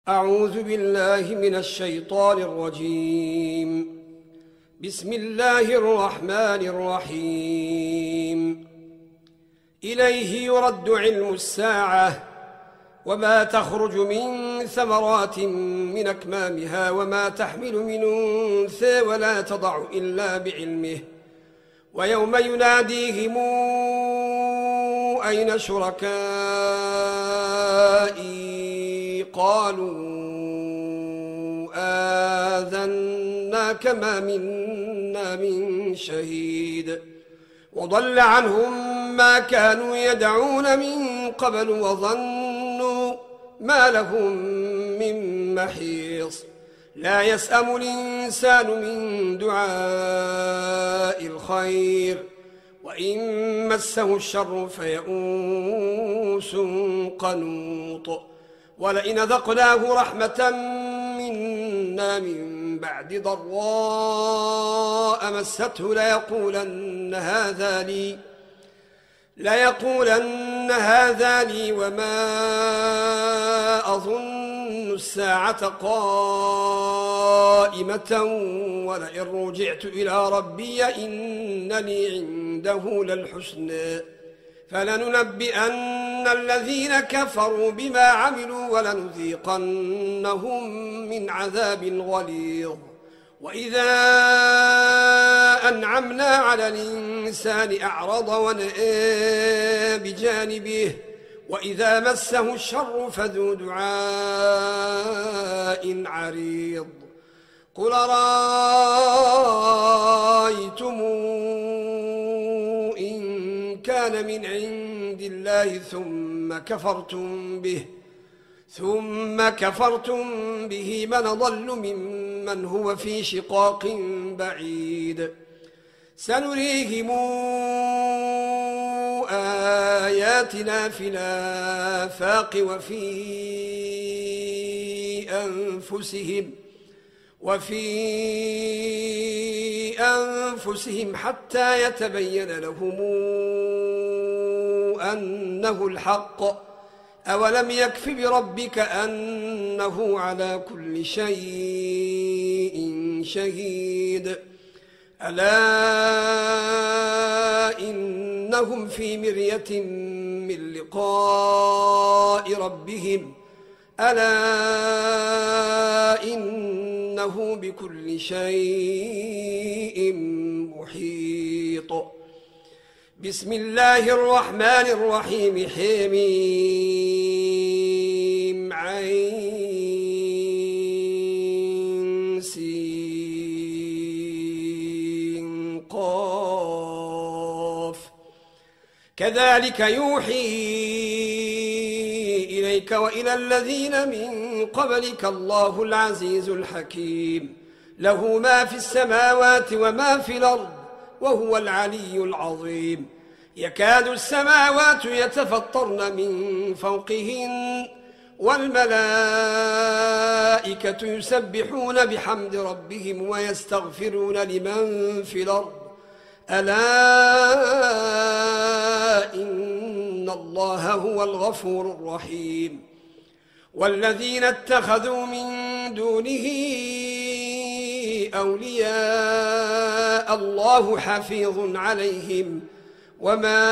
أعوذ بالله من الشيطان الرجيم. بسم الله الرحمن الرحيم. إليه يرد علم الساعة وما تخرج من ثمرات من أكمامها وما تحمل من أنثى ولا تضع إلا بعلمه ويوم يناديهم أين شركائي قالوا آذناك ما منا من شهيد وضل عنهم ما كانوا يدعون من قبل وظنوا ما لهم من محيص لا يسأم الإنسان من دعاء الخير وإن مسه الشر فيئوس قنوط ولئن ذقناه رحمة منا من بعد ضراء مسته ليقولن هذا لي وما أظن الساعة قائمة ولئن رجعت إلى ربي إن لي عنده للحسنى فلننبئن الذين كفروا بما عملوا ولنذيقنهم من عذاب غليظ وإذا أنعمنا على الإنسان أعرض ونأى بجانبه وإذا مسه الشر فذو دعاء عريض قل رأيتم إن كان من عند الله ثم كفرتم به من ضل ممن هو في شقاق بعيد سنريهم آياتنا في الآفاق وفي أنفسهم حتى يتبين لهم أنه الحق أولم يكف بربك أنه على كل شيء شهيد ألا إنهم في مرية من لقاء ربهم ألا إنه بكل شيء محيط بسم الله الرحمن الرحيم حميم عين سين قاف كذلك يوحي إليك وإلى الذين من قبلك الله العزيز الحكيم له ما في السماوات وما في الأرض وهو العلي العظيم يكاد السماوات يتفطرن من فوقهن والملائكة يسبحون بحمد ربهم ويستغفرون لمن في الأرض ألا إن الله هو الغفور الرحيم والذين اتخذوا من دونه أولياء الله حفيظ عليهم وما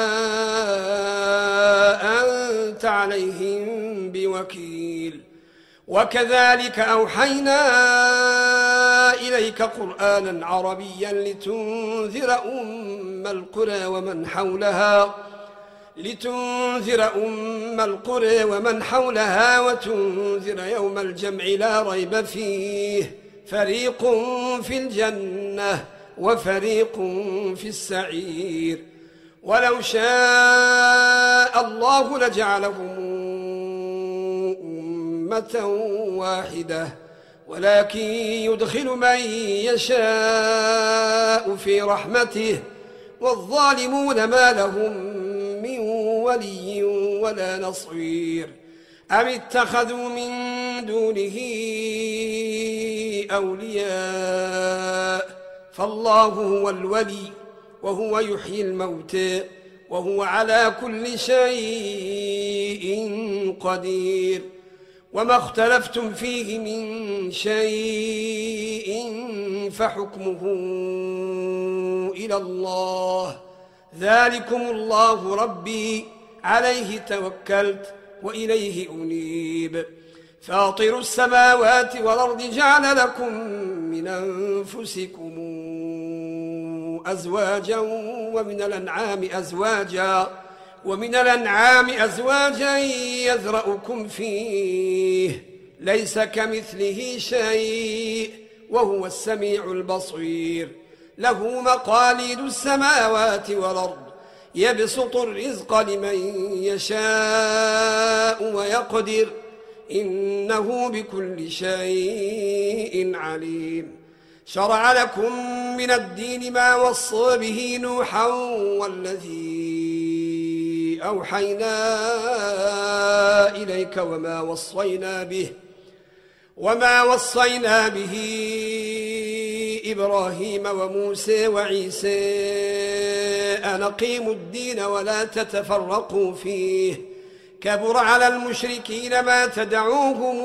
أنت عليهم بوكيل وكذلك أوحينا إليك قرآنا عربيا لتنذر أم القرى ومن حولها وتنذر يوم الجمع لا ريب فيه فريق في الجنة وفريق في السعير ولو شاء الله لجعلهم أمة واحدة ولكن يدخل من يشاء في رحمته والظالمون ما لهم من ولي ولا نصير أم اتخذوا من دونه أولياء فالله هو الولي وهو يحيي الموتى وهو على كل شيء قدير وما اختلفتم فيه من شيء فحكمه إلى الله، ذلكم الله ربي عليه توكلت وإليه أنيب. فاطر السماوات والأرض جعل لكم من أنفسكم أزواجا ومن الأنعام أزواجا يذرأكم فيه، ليس كمثله شيء وهو السميع البصير. له مقاليد السماوات والأرض يبسط الرزق لمن يشاء ويقدر، إنه بكل شيء عليم. شرع لكم من الدين ما وصى به نوحا والذي أوحينا إليك وما وصينا به إبراهيم وموسى وعيسى أن أقيموا الدين ولا تتفرقوا فيه، كبر على المشركين ما تدعوهم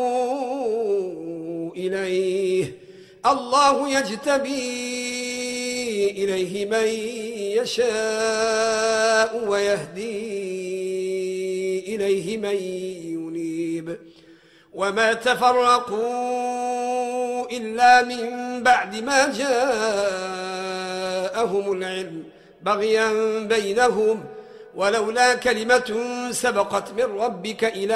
إليه، الله يجتبي إليه من يشاء ويهدي إليه من ينيب. وما تفرقوا إلا من بعد ما جاءهم العلم بغيا بينهم، ولولا كلمة سبقت من ربك إلى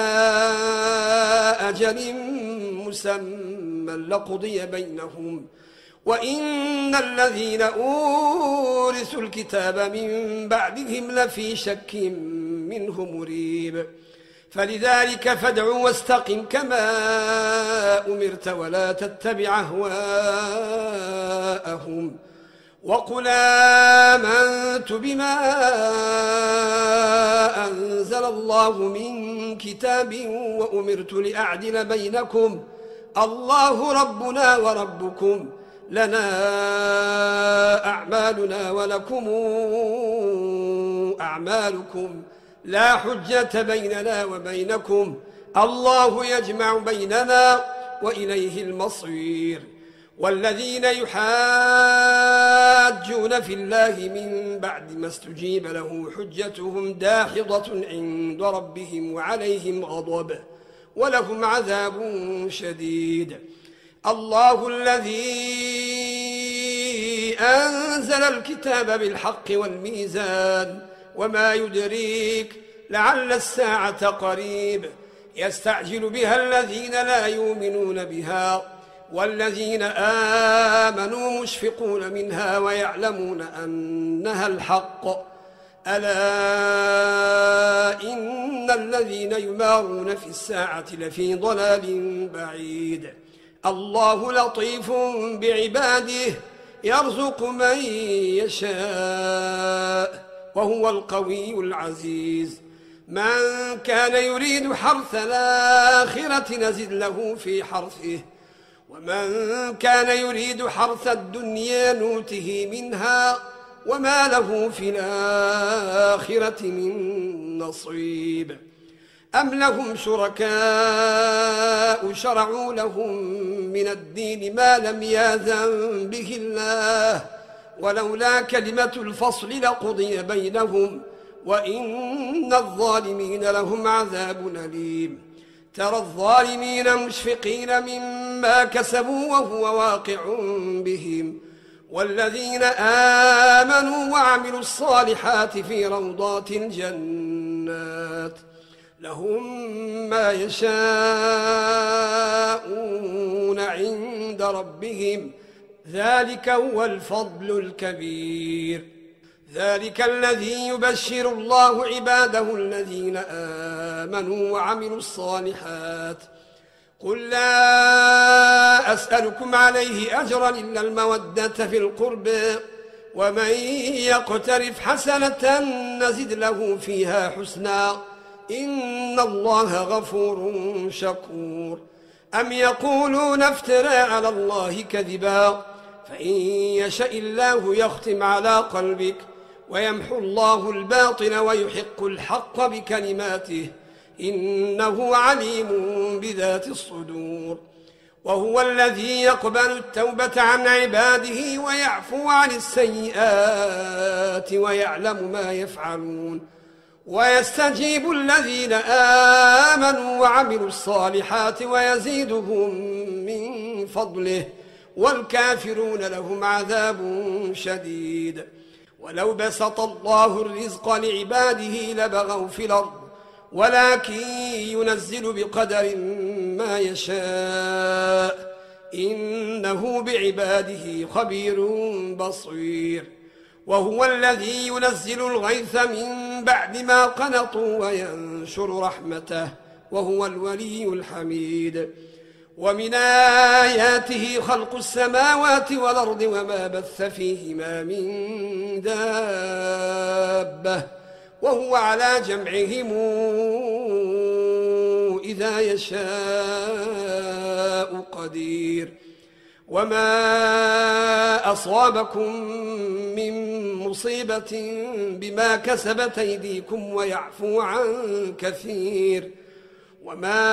أجل مسمى لقضي بينهم، وإن الذين أورثوا الكتاب من بعدهم لفي شك منه مريب. فلذلك فادع واستقم كما أمرت ولا تتبع أهواءهم، وقل آمنت بما أنزل الله من كتاب وأمرت لأعدل بينكم، الله ربنا وربكم، لنا أعمالنا ولكم أعمالكم، لا حجة بيننا وبينكم، الله يجمع بيننا وإليه المصير. والذين يحاجون في الله من بعد ما استجيب له حجتهم داحضة عند ربهم وعليهم غضب ولهم عذاب شديد. الله الذي أنزل الكتاب بالحق والميزان، وما يدريك لعل الساعة قريب، يستعجل بها الذين لا يؤمنون بها، والذين آمنوا مشفقون منها ويعلمون أنها الحق، ألا إن الذين يمارون في الساعة لفي ضلال بعيد. الله لطيف بعباده يرزق من يشاء وهو القوي العزيز. من كان يريد حرث الآخرة نزد له في حرثه، ومن كان يريد حرث الدنيا نوته منها وما له في الآخرة من نصيب. أم لهم شركاء شرعوا لهم من الدين ما لم يأذن به الله، ولولا كلمة الفصل لقضي بينهم، وإن الظالمين لهم عذاب أليم. ترى الظالمين مشفقين مما كسبوا وهو واقع بهم، والذين آمنوا وعملوا الصالحات في روضات الجنات لهم ما يشاءون عند ربهم، ذلك هو الفضل الكبير. ذلك الذي يبشر الله عباده الذين آمنوا وعملوا الصالحات. قل لا أسألكم عليه أجرا إلا المودة في القربى، ومن يقترف حسنة نزد له فيها حسنا، إن الله غفور شكور. أم يقولون افترى على الله كذبا، فإن يشاء الله يختم على قلبك ويمحو الله الباطل ويحق الحق بكلماته، إنه عليم بذات الصدور. وهو الذي يقبل التوبة عن عباده ويعفو عن السيئات ويعلم ما يفعلون، ويستجيب الذين آمنوا وعملوا الصالحات ويزيدهم من فضله، والكافرون لهم عذاب شديد. ولو بسط الله الرزق لعباده لبغوا في الأرض، ولكن ينزل بقدر ما يشاء، إنه بعباده خبير بصير. وهو الذي ينزل الغيث من بعد ما قنطوا وينشر رحمته، وهو الولي الحميد. ومن آياته خلق السماوات والأرض وما بث فيهما من دابة، وهو على جمعهم إذا يشاء قدير. وما أصابكم من مصيبة بما كسبت أيديكم ويعفو عن كثير، وما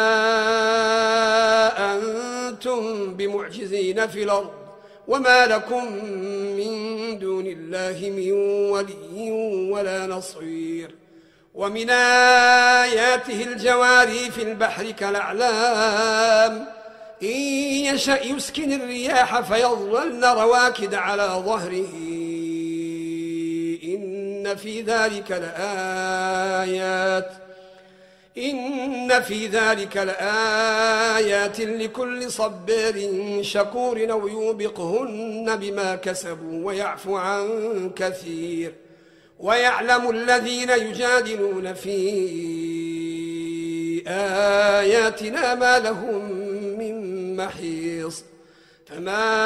أنتم بمعجزين في الأرض، وما لكم من دون الله من ولي ولا نصير. ومن آياته الجواري في البحر كالأعلام، إن يشأ يسكن الرياح فيظللن رواكد على ظهره، إن في ذلك لآيات لكل صبار شكور، أو يوبقهن بما كسبوا ويعفو عن كثير. ويعلم الذين يجادلون في آياتنا ما لهم من محيص. فما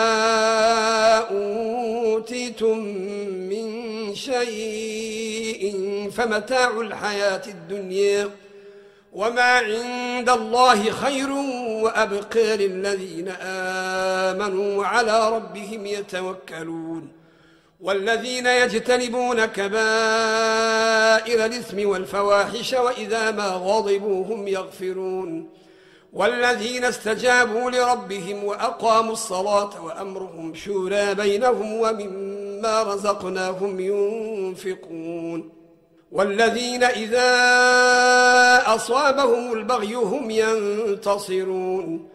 أوتيتم من شيء فمتاع الحياة الدنيا، وما عند الله خير وأبقى للذين آمنوا وعلى ربهم يتوكلون. والذين يجتنبون كبائر الإثم والفواحش وإذا ما غضبوا هم يغفرون. والذين استجابوا لربهم وأقاموا الصلاة وأمرهم شورى بينهم ومما رزقناهم ينفقون. والذين إذا أصابهم البغي هم ينتصرون.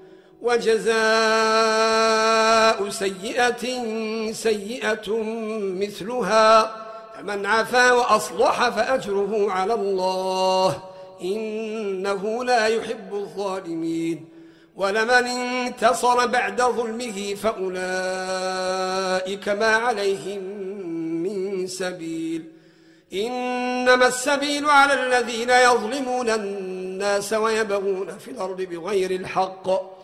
وجزاء سيئة سيئة مثلها، فمن عفا وأصلح فأجره على الله، إنه لا يحب الظالمين. ولمن انتصر بعد ظلمه فأولئك ما عليهم من سبيل، إنما السبيل على الذين يظلمون الناس ويبغون في الأرض بغير الحق،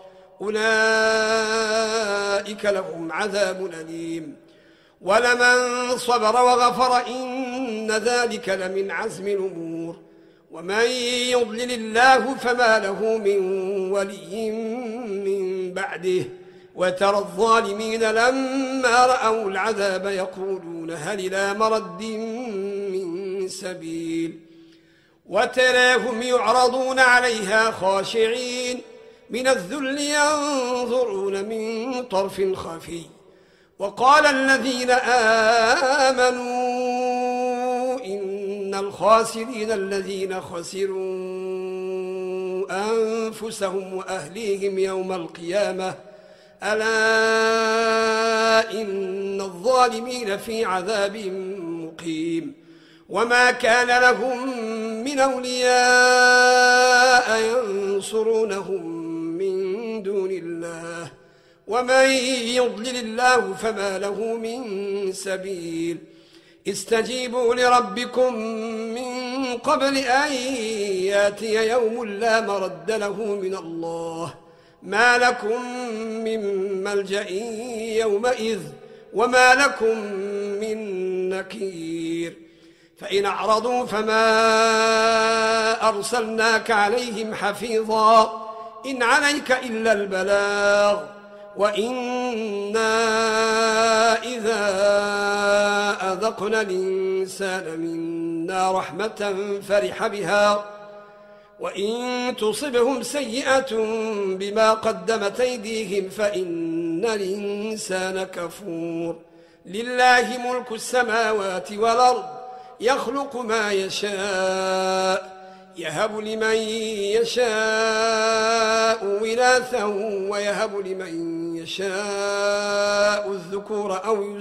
أولئك لهم عذاب أليم. ولمن صبر وغفر إن ذلك لمن عزم الأمور. ومن يضلل الله فما له من ولي من بعده. وترى الظالمين لما رأوا العذاب يقولون هل إلى مرد من سبيل. وتراهم يعرضون عليها خاشعين من الذل ينظرون من طرف خفي. وقال الذين آمنوا إن الخاسرين الذين خسروا أنفسهم وأهليهم يوم القيامة، ألا إن الظالمين في عذاب مقيم. وما كان لهم من أولياء ينصرونهم من دون الله، ومن يضلل الله فما له من سبيل. استجيبوا لربكم من قبل أن ياتي يوم لا مرد له من الله، ما لكم من ملجأ يومئذ وما لكم من نكير. فإن أعرضوا فما أرسلناك عليهم حفيظا، إن عليك إلا البلاغ، وإنا إذا أذقنا الإنسان منا رحمة فرح بها، وإن تصبهم سيئة بما قدمت أيديهم فإن الإنسان كفور. لله ملك السماوات والأرض يخلق ما يشاء يهب لمن يشاء إناثا ويهب لمن يشاء الذكور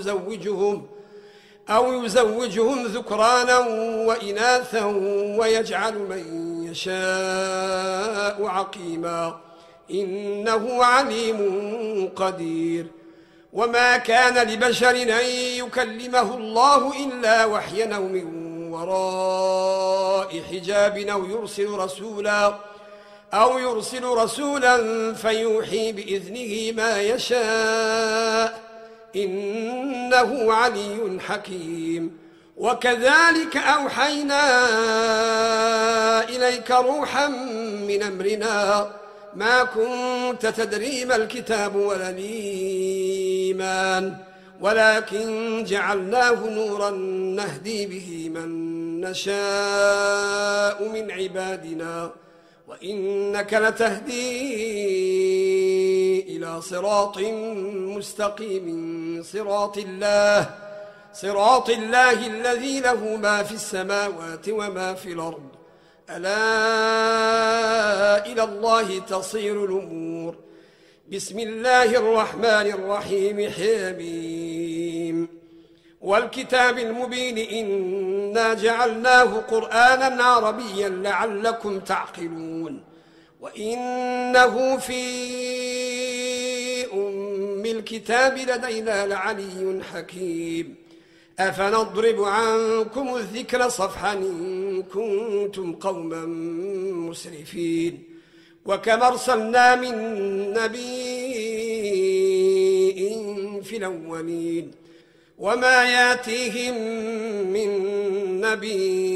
أو يزوجهم ذكرانا وإناثا ويجعل من يشاء عقيما إنه عليم قدير. وما كان لبشر أن يكلمه الله إلا وحيا أو من وراء حجاب أو يرسل رسولا فيوحي بإذنه ما يشاء إنه علي حكيم. وكذلك أوحينا إليك روحا من أمرنا ما كنت تدري ما الكتاب ولا الإيمان ولكن جعلناه نورا نهدي به من نشاء من عبادنا وإنك لتهدي إلى صراط مستقيم صراط الله الذي له ما في السماوات وما في الأرض ألا إلى الله تصير الأمور. بسم الله الرحمن الرحيم حميم والكتاب المبين إنا جعلناه قرآنا عربيا لعلكم تعقلون وإنه في أم الكتاب لدينا لعلي حكيم. أفنضرب عنكم الذكر صفحا إن كنتم قوما مسرفين. وكم أرسلنا من نبي في الأولين وما ياتيهم من نبي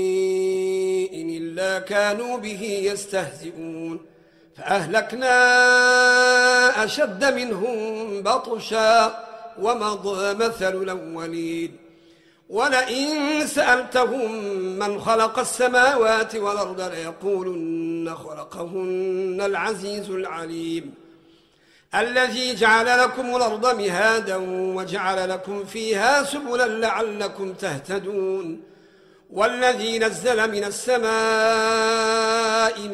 إلا كانوا به يستهزئون فأهلكنا أشد منهم بطشا ومضى مثل الأولين. ولئن سألتهم من خلق السماوات والأرض ليقولن خلقهن العزيز العليم الذي جعل لكم الأرض مهادا وجعل لكم فيها سبلا لعلكم تهتدون والذي نزل من السماء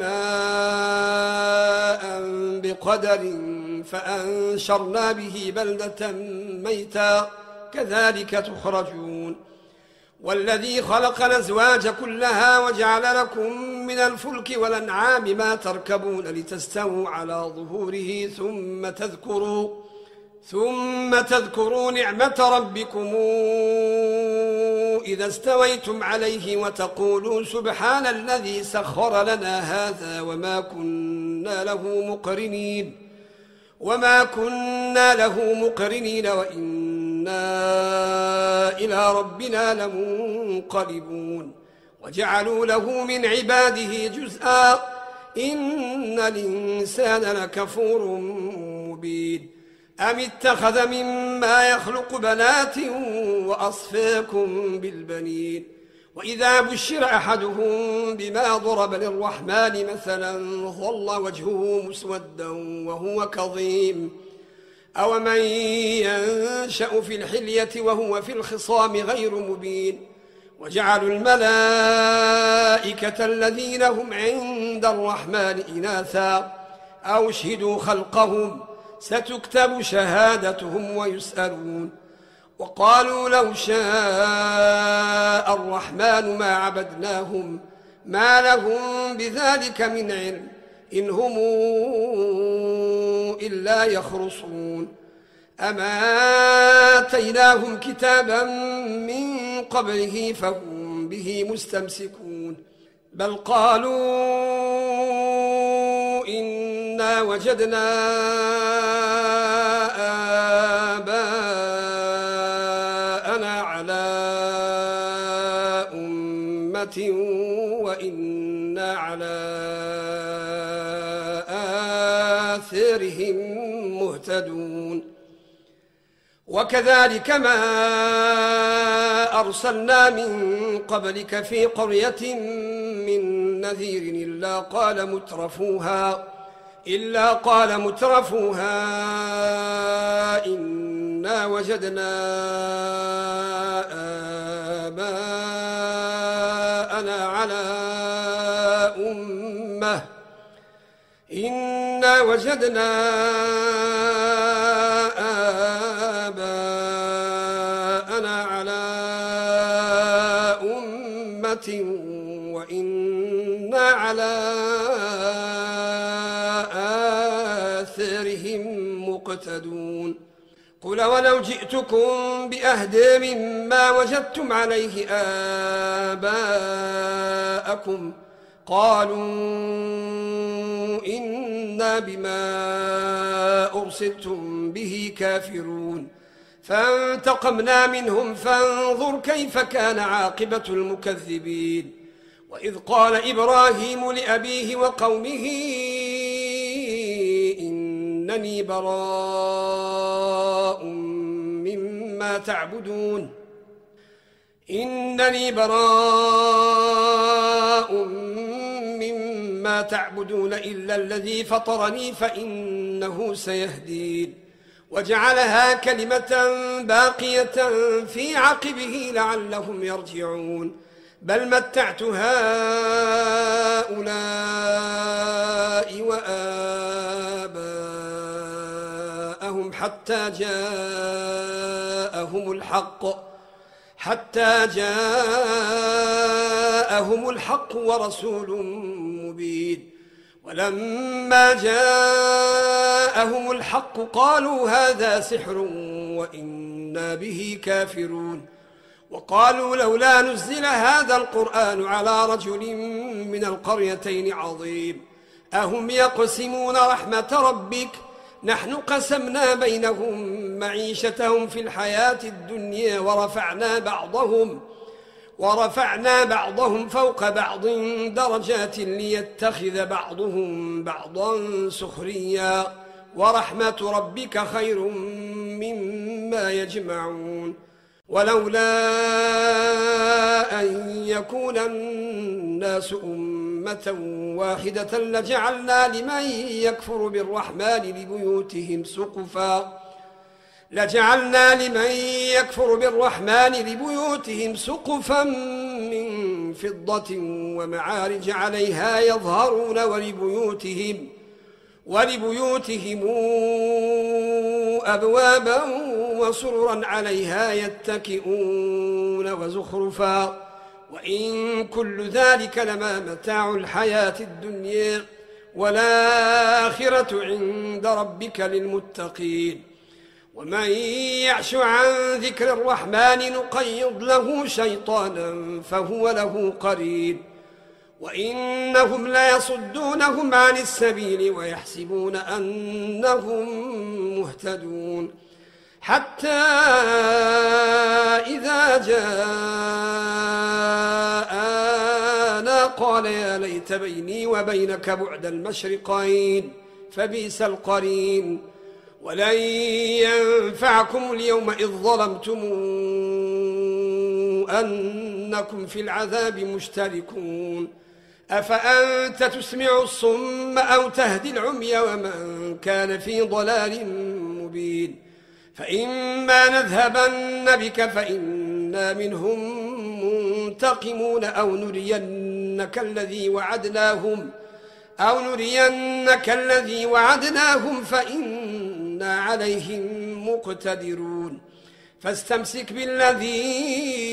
ماء بقدر فأنشرنا به بلدة ميتا كذلك تخرجون والذي خلق الأزواج كلها وجعل لكم من الفلك والأنعام ما تركبون لتستووا على ظهوره ثم تذكروا نعمة ربكم إذا استويتم عليه وتقولوا سبحان الذي سخر لنا هذا وما كنا له مقرنين وإنا إلى ربنا لمنقلبون. وجعلوا له من عباده جزءا إن الإنسان لكفور مبين. أم اتخذ مما يخلق بنات وأصفاكم بالبنين وإذا بشر أحدهم بما ضرب للرحمن مثلا ظل وجهه مسودا وهو كظيم أومن ينشأ في الحلية وهو في الخصام غير مبين. وجعلوا الملائكة الذين هم عند الرحمن إناثا أو شهدوا خلقهم ستكتب شهادتهم ويسألون. وقالوا لو شاء الرحمن ما عبدناهم ما لهم بذلك من علم إن هم إلا يخرصون. أما آتيناهم كتابا من قبله فهم به مستمسكون بل قالوا إنا وجدنا آباءنا على أمة وإنا على آثارهم مهتدون. وكذلك ما أرسلنا من قبلك في قرية من نذير إلا قال مترفوها إنا وجدنا آباءنا على أمة وإنا على آثارهم مقتدون قل ولو جئتكم بأهدى مما وجدتم عليه آباءكم قالوا إنا بما أرسلتم به كافرون فانتقمنا منهم فانظر كيف كان عاقبة المكذبين وإذ قال إبراهيم لأبيه وقومه إنني براء مما تعبدون إلا الذي فطرني فإنه سيهدين وجعلها كلمة باقية في عقبه لعلهم يرجعون بل متعت هؤلاء وآباءهم حتى جاءهم الحق ورسول مبين ولما جاءهم الحق قالوا هذا سحر وإنا به كافرون وقالوا لولا نزل هذا القرآن على رجل من القريتين عظيم أهم يقسمون رحمة ربك نحن قسمنا بينهم معيشتهم في الحياة الدنيا ورفعنا بعضهم فوق بعض درجات ليتخذ بعضهم بعضا سخريا ورحمة ربك خير مما يجمعون ولولا أن يكون الناس أمة واحدة لجعلنا لمن يكفر بالرحمن لبيوتهم سقفا من فضة ومعارج عليها يظهرون ولبيوتهم أبوابا وسررا عليها يتكئون وزخرفا وإن كل ذلك لما متاع الحياة الدنيا والآخرة عند ربك للمتقين ومن يعش عن ذكر الرحمن نقيض له شيطانا فهو له قرين وإنهم ليصدونهم عن السبيل ويحسبون أنهم مهتدون حتى إذا جاءنا قال يا ليت بيني وبينك بعد المشرقين فبئس القرين ولن ينفعكم اليوم إذ ظلمتم أنكم في العذاب مشتركون أفأنت تسمع الصم أو تهدي العمي ومن كان في ضلال مبين فإما نذهبن بك فإنا منهم منتقمون أو نرينك الذي وعدناهم فإنا عليهم مقتدرون فاستمسك بالذي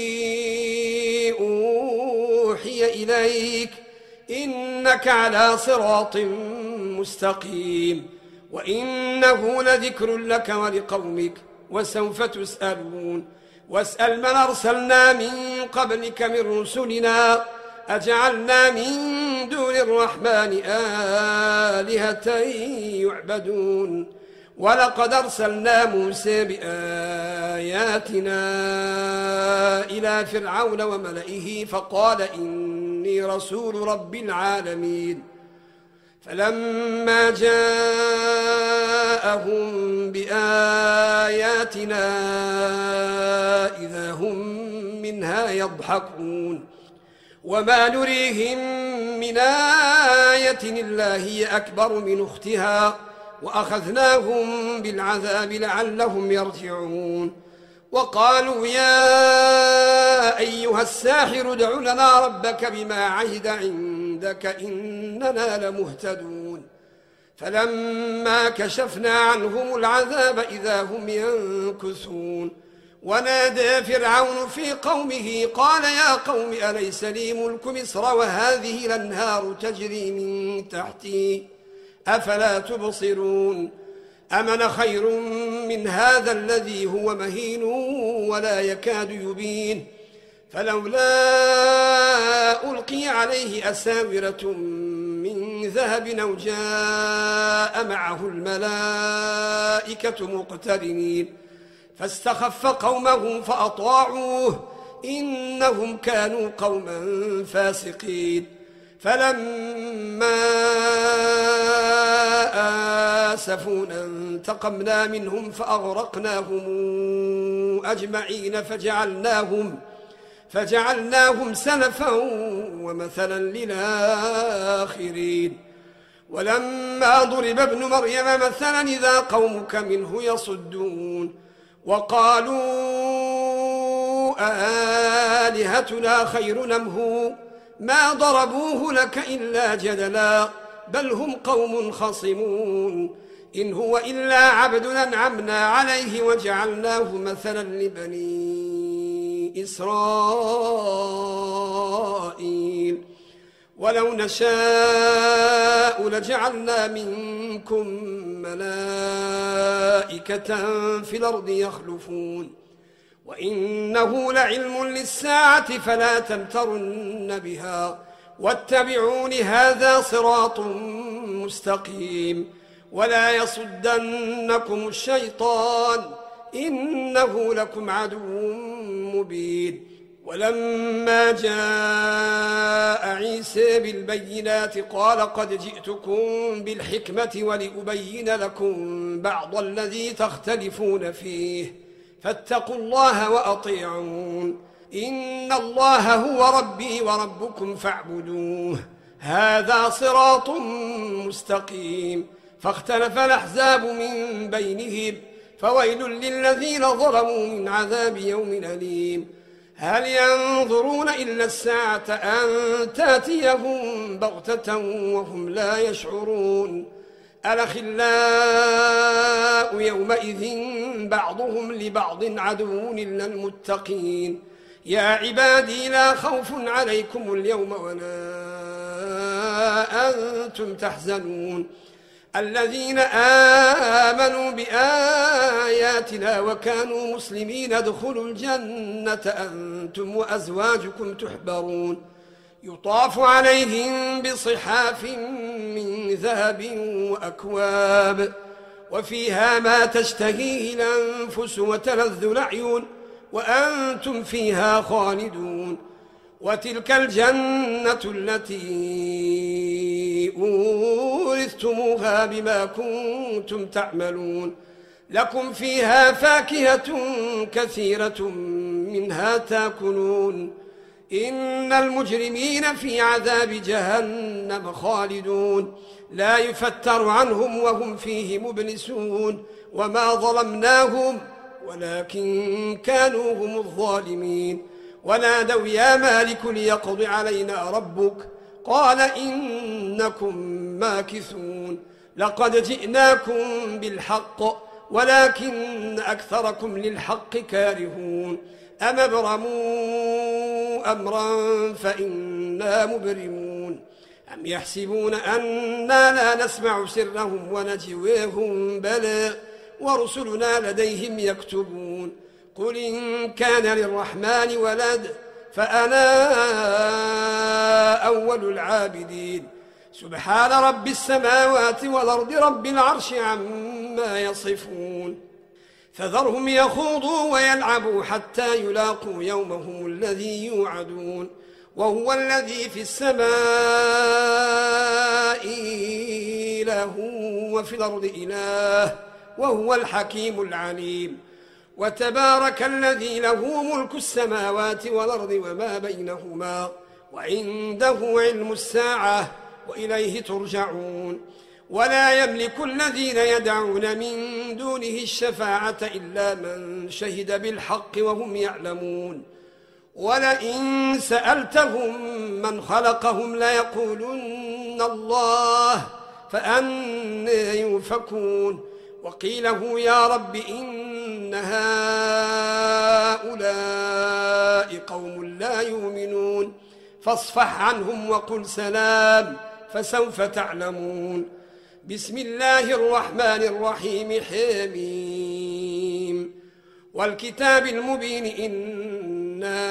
أوحي إليك إنك على صراط مستقيم وإنه لذكر لك ولقومك وسوف تسألون واسأل من أرسلنا من قبلك من رسلنا أجعلنا من دون الرحمن آلهة يعبدون ولقد أرسلنا موسى بآياتنا إلى فرعون وملئه فقال إني رسول رب العالمين فلما جاءهم بآياتنا إذا هم منها يضحكون وما نريهم من آية إلا هي أكبر من أختها وأخذناهم بالعذاب لعلهم يرجعون وقالوا يا أيها الساحر ادع لنا ربك بما عهد عندك إننا لمهتدون فلما كشفنا عنهم العذاب إذا هم ينكثون ونادى فرعون في قومه قال يا قوم أليس لي ملك مصر وهذه الأنهار تجري من تحتي أفلا تبصرون أم أنا خير من هذا الذي هو مهين ولا يكاد يبين فلولا ألقي عليه أساورة من ذهب أو جاء معه الملائكة مقترنين فاستخف قومه فأطاعوه إنهم كانوا قوما فاسقين فلما آسفونا انتقمنا منهم فأغرقناهم أجمعين فجعلناهم سلفا ومثلا للآخرين ولما ضرب ابن مريم مثلا إذا قومك منه يصدون وقالوا آلهتنا خير أم هو ما ضربوه لك إلا جدلا بل هم قوم خصمون إن هو إلا عبد أنعمنا عليه وجعلناه مثلا لبني إسرائيل ولو نشاء لجعلنا منكم ملائكة في الأرض يخلفون وإنه لعلم للساعة فلا تمترن بها واتبعون هذا صراط مستقيم ولا يصدنكم الشيطان إنه لكم عدو مبين ولما جاء عيسى بالبينات قال قد جئتكم بالحكمة ولأبين لكم بعض الذي تختلفون فيه فاتقوا الله وأطيعون إن الله هو ربي وربكم فاعبدوه هذا صراط مستقيم فاختلف الأحزاب من بينهم فويل للذين ظلموا من عذاب يوم أليم هل ينظرون إلا الساعة أن تأتيهم بغتة وهم لا يشعرون الأخلاء يومئذ بعضهم لبعض عدو إلا المتقين يا عبادي لا خوف عليكم اليوم ولا أنتم تحزنون الذين آمنوا بآياتنا وكانوا مسلمين ادخلوا الجنة أنتم وأزواجكم تحبرون يطاف عليهم بصحاف من ذهب وأكواب وفيها ما تشتهيه الأنفس وتلذ الأعين وأنتم فيها خالدون وتلك الجنة التي أورثتموها بما كنتم تعملون لكم فيها فاكهة كثيرة منها تاكلون إن المجرمين في عذاب جهنم خالدون لا يفتر عنهم وهم فيه مبلسون وما ظلمناهم ولكن كانوا هم الظالمين ونادوا يا مالك ليقض علينا ربك قال إنكم ماكثون لقد جئناكم بالحق ولكن أكثركم للحق كارهون أم ابرموا أمرا فإنا مبرمون أم يحسبون أننا لا نسمع سرهم ونجويهم بلى ورسلنا لديهم يكتبون قل إن كان للرحمن ولد فأنا أول العابدين سبحان رب السماوات والأرض رب العرش عما يصفون فذرهم يخوضوا ويلعبوا حتى يلاقوا يومهم الذي يوعدون وهو الذي في السماء إله وفي الأرض إله وهو الحكيم العليم وتبارك الذي له ملك السماوات والأرض وما بينهما وعنده علم الساعة وإليه ترجعون ولا يملك الذين يدعون من دونه الشفاعة إلا من شهد بالحق وهم يعلمون ولئن سألتهم من خلقهم ليقولن الله فأنى يؤفكون وقيله يا رب إن هؤلاء قوم لا يؤمنون فاصفح عنهم وقل سلام فسوف تعلمون بسم الله الرحمن الرحيم حميم والكتاب المبين إنا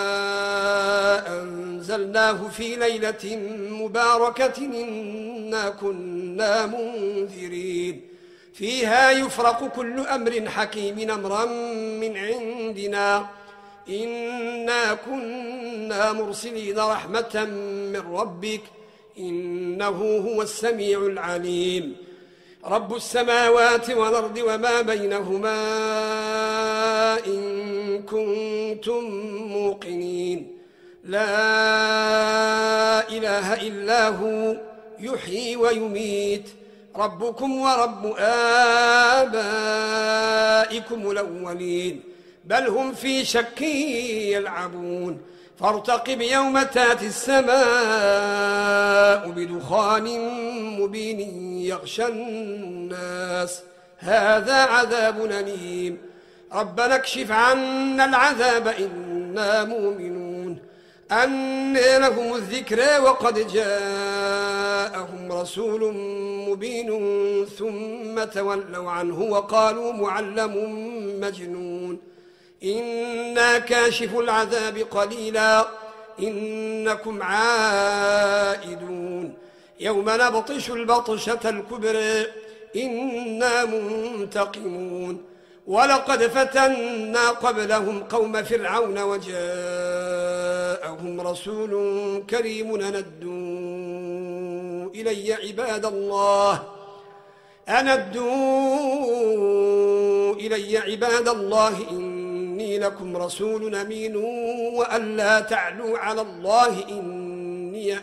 أنزلناه في ليلة مباركة إنا كنا منذرين فيها يفرق كل أمر حكيم أمرا من عندنا إنا كنا مرسلين رحمة من ربك إنه هو السميع العليم رب السماوات والأرض وما بينهما إن كنتم موقنين لا إله إلا هو يحيي ويميت ربكم ورب آبائكم الأولين بل هم في شك يلعبون فارتقب يوم تاتي السماء بدخان مبين يغشى الناس هذا عذاب أليم ربنا اكشف عنا العذاب إنا مؤمنون أنى لهم الذكرى وقد جاءهم رسول مبين ثم تولوا عنه وقالوا معلم مجنون إنا كاشف العذاب قليلا إنكم عائدون يوم نبطش البطشة الكبرى إنا منتقمون ولقد فتنا قبلهم قوم فرعون وجاءهم رسول كريم أندوا إلي عباد الله إني لكم رسول أمين وأن لا تعلوا على الله إني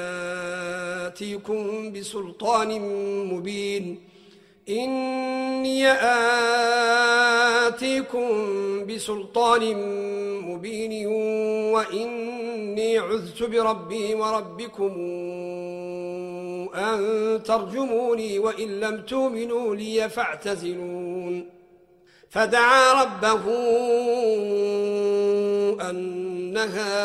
آتيكم بسلطان مبين وإني عذت بربي وربكم أن ترجموني وإن لم تؤمنوا لي فاعتزلون فدعا ربه أن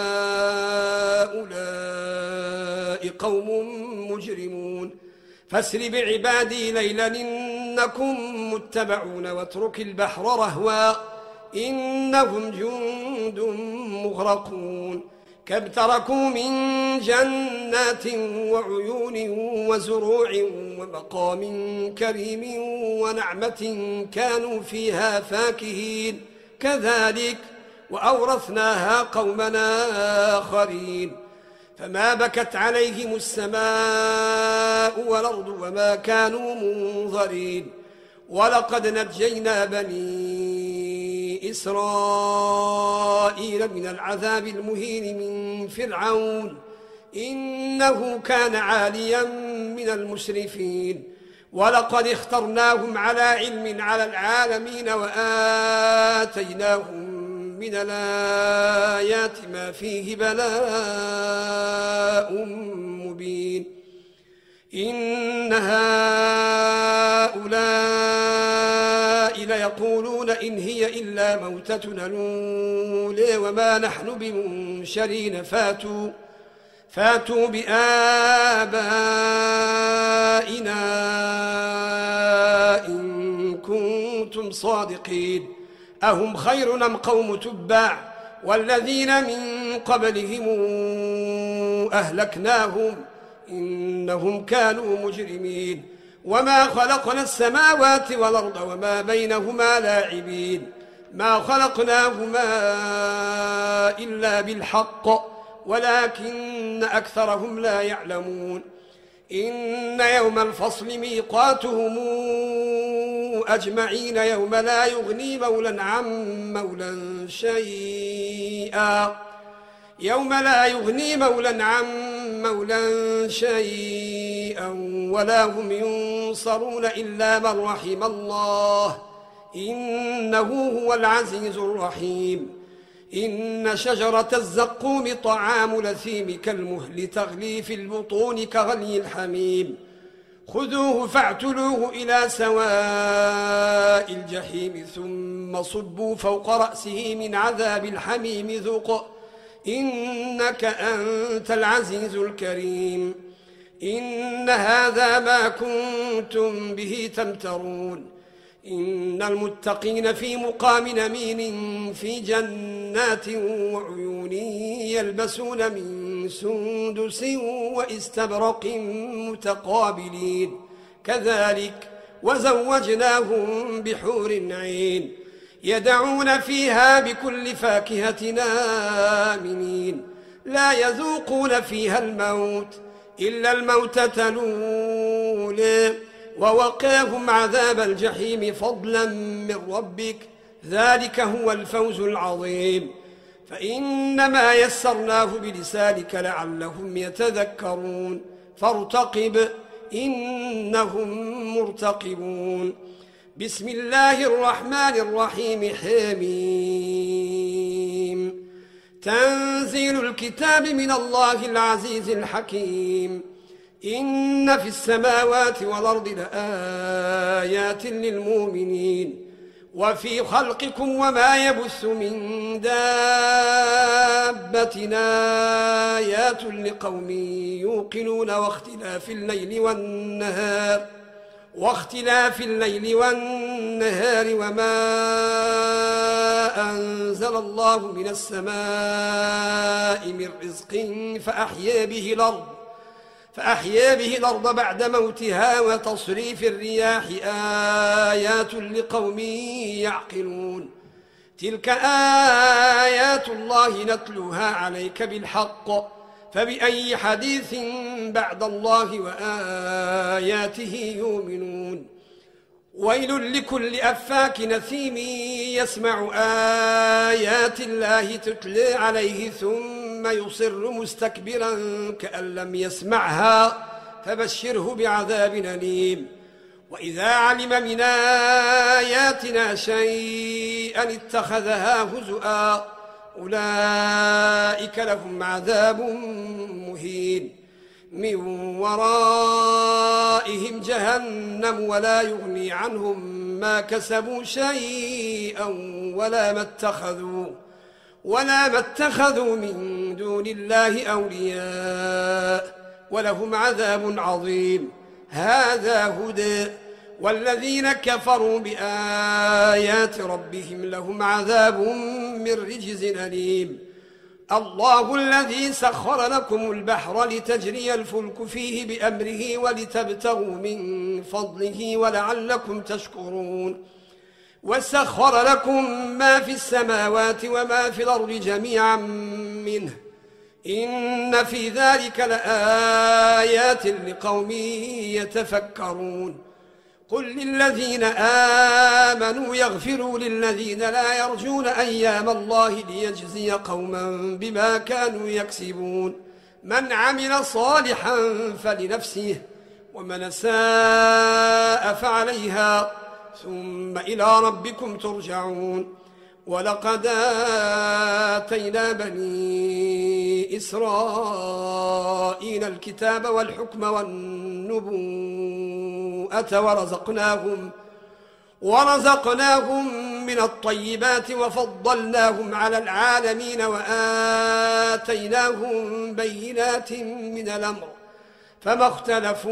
هؤلاء قوم مجرمون فاسر بعبادي ليلا إنكم متبعون واترك البحر رهوا إنهم جند مغرقون كم تركوا من جنات وعيون وزروع ومقام كريم ونعمة كانوا فيها فاكهين كذلك وأورثناها قومنا آخرين فما بكت عليهم السماء والأرض وما كانوا منظرين ولقد نجينا بني إسرائيل من العذاب المهين من فرعون إنه كان عاليا من المسرفين ولقد اخترناهم على علم على العالمين وآتيناهم من الآيات ما فيه بلاء مبين إن هؤلاء ليقولون إن هي إلا موتتنا الأولى وما نحن بمنشرين فاتوا بآبائنا إن كنتم صادقين أهم خير أم قوم تبع والذين من قبلهم أهلكناهم إنهم كانوا مجرمين وما خلقنا السماوات والأرض وما بينهما لاعبين ما خلقناهما إلا بالحق ولكن أكثرهم لا يعلمون إن يوم الفصل ميقاتهم أجمعين يوم لا يغني مولى عن مولى شيئا يوم لا يغني مولى عن مولى شيئا ولا هم ينصرون إلا من رحم الله إنه هو العزيز الرحيم. إن شجرة الزقوم طعام لثيم كالمهل تغلي في البطون كغلي الحميم خذوه فاعتلوه إلى سواء الجحيم ثم صبوا فوق رأسه من عذاب الحميم ذق إنك أنت العزيز الكريم. إن هذا ما كنتم به تمترون. إن المتقين في مقام أمين في جنات وعيون يلبسون من سندس واستبرق متقابلين كذلك وزوجناهم بحور عين يدعون فيها بكل فاكهة آمنين لا يذوقون فيها الموت إلا الموتة الأولى ووقاهم عذاب الجحيم فضلا من ربك ذلك هو الفوز العظيم. فإنما يسرناه بلسانك لعلهم يتذكرون فارتقب إنهم مرتقبون. بسم الله الرحمن الرحيم حميم تنزيل الكتاب من الله العزيز الحكيم. إن في السماوات والأرض لآيات للمؤمنين وفي خلقكم وما يبث من دابة آيات لقوم يوقنون واختلاف الليل والنهار وما أنزل الله من السماء من رزق فأحيا به الأرض بعد موتها وتصريف الرياح آيات لقوم يعقلون تلك آيات الله نتلوها عليك بالحق فبأي حديث بعد الله وآياته يؤمنون. ويل لكل أفاك نثيم يسمع آيات الله تتلى عليه ثم يصر مستكبرا كأن لم يسمعها فبشره بعذاب أليم. وإذا علم من آياتنا شيئا اتخذها هزؤا أولئك لهم عذاب مهين من ورائهم جهنم ولا يغني عنهم ما كسبوا شيئا ولا ما اتخذوا من دون الله أولياء ولهم عذاب عظيم. هذا هدى والذين كفروا بآيات ربهم لهم عذاب من رجز أليم. الله الذي سخر لكم البحر لتجري الفلك فيه بأمره ولتبتغوا من فضله ولعلكم تشكرون. وسخر لكم ما في السماوات وما في الأرض جميعا منه إن في ذلك لآيات لقوم يتفكرون. قل للذين آمنوا يغفروا للذين لا يرجون أيام الله ليجزي قوما بما كانوا يكسبون. من عمل صالحا فلنفسه ومن ساء فعليها ثم إلى ربكم ترجعون. ولقد آتينا بني إسرائيل الكتاب والحكم والنبوءة ورزقناهم من الطيبات وفضلناهم على العالمين وآتيناهم بينات من الأمر فما اختلفوا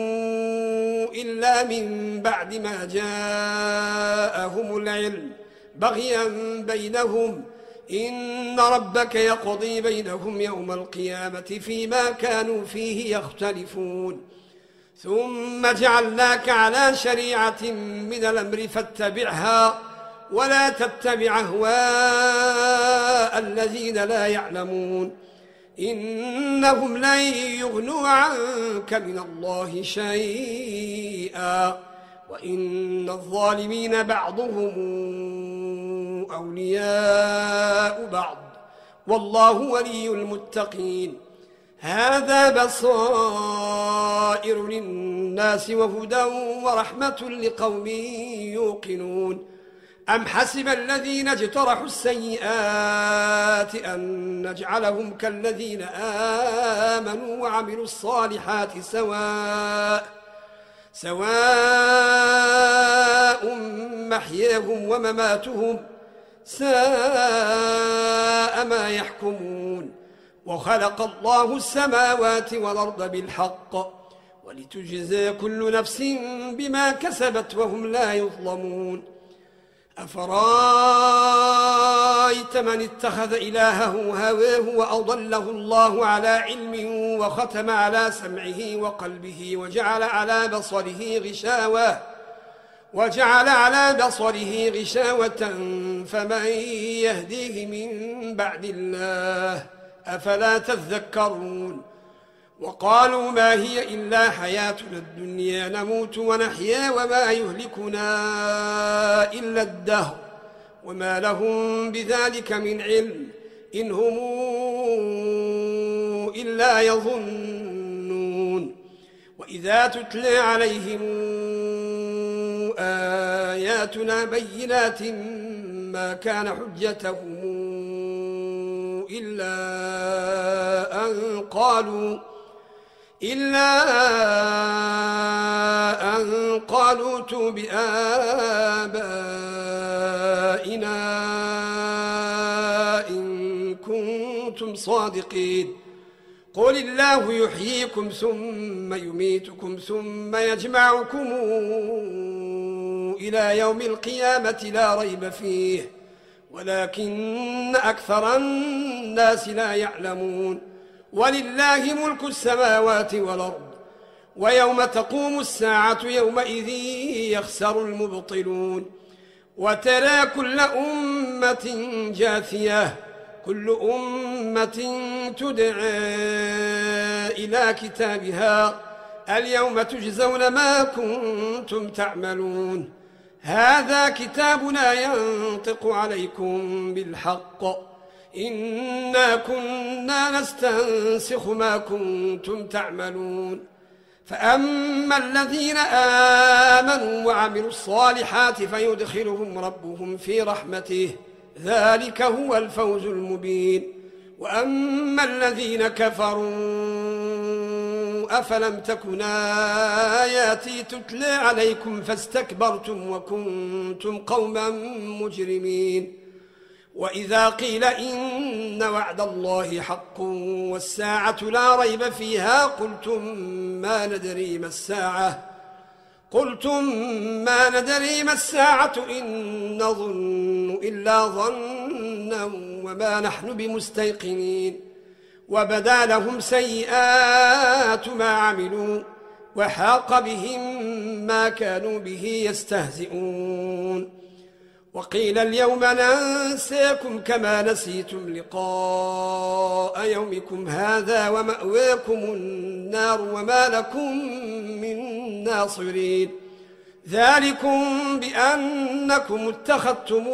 إلا من بعد ما جاءهم العلم بغيا بينهم إن ربك يقضي بينهم يوم القيامة فيما كانوا فيه يختلفون. ثم جعلناك على شريعة من الأمر فاتبعها ولا تتبع أهواء الذين لا يعلمون إنهم لن يغنوا عنك من الله شيئا وإن الظالمين بعضهم أولياء بعض والله ولي المتقين. هذا بصائر للناس وهدى ورحمة لقوم يوقنون. أم حسب الذين اجترحوا السيئات أن نجعلهم كالذين آمنوا وعملوا الصالحات سواء محياهم ومماتهم ساء ما يحكمون. وخلق الله السماوات والأرض بالحق ولتجزى كل نفس بما كسبت وهم لا يظلمون. أفرأيت من اتخذ إلهه هواه وأضله الله على علم وختم على سمعه وقلبه وجعل على بصره غشاوة فمن يهديه من بعد الله أفلا تذكرون. وقالوا ما هي إلا حياتنا الدنيا نموت ونحيا وما يهلكنا إلا الدهر وما لهم بذلك من علم إن هم إلا يظنون. وإذا تتلى عليهم آياتنا بينات ما كان حجتهم إلا أن قالوا ائتوا بآبائنا إن كنتم صادقين. قل الله يحييكم ثم يميتكم ثم يجمعكم إلى يوم القيامة لا ريب فيه ولكن أكثر الناس لا يعلمون. ولله ملك السماوات والأرض ويوم تقوم الساعة يومئذ يخسر المبطلون. وترى كل أمة جاثية كل أمة تدعى إلى كتابها اليوم تجزون ما كنتم تعملون. هذا كتابنا ينطق عليكم بالحق إنا كنا نستنسخ ما كنتم تعملون. فأما الذين آمنوا وعملوا الصالحات فيدخلهم ربهم في رحمته ذلك هو الفوز المبين. وأما الذين كفروا أفلم تكن آياتي تتلى عليكم فاستكبرتم وكنتم قوما مجرمين. وإذا قيل إن وعد الله حق والساعة لا ريب فيها قلتم ما ندري ما الساعة إن نظن إلا ظنا وما نحن بمستيقنين. وبدا لهم سيئات ما عملوا وحاق بهم ما كانوا به يستهزئون. وقيل اليوم ننساكم كما نسيتم لقاء يومكم هذا ومأواكم النار وما لكم من ناصرين. ذلكم بأنكم اتخذتم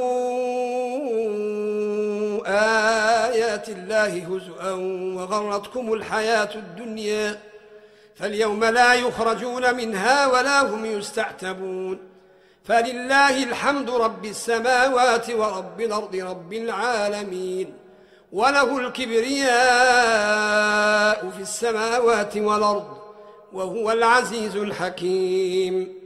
آيات الله هزؤا وغرتكم الحياة الدنيا فاليوم لا يخرجون منها ولا هم يستعتبون. فلله الحمد رب السماوات ورب الأرض رب العالمين وله الكبرياء في السماوات والأرض وهو العزيز الحكيم.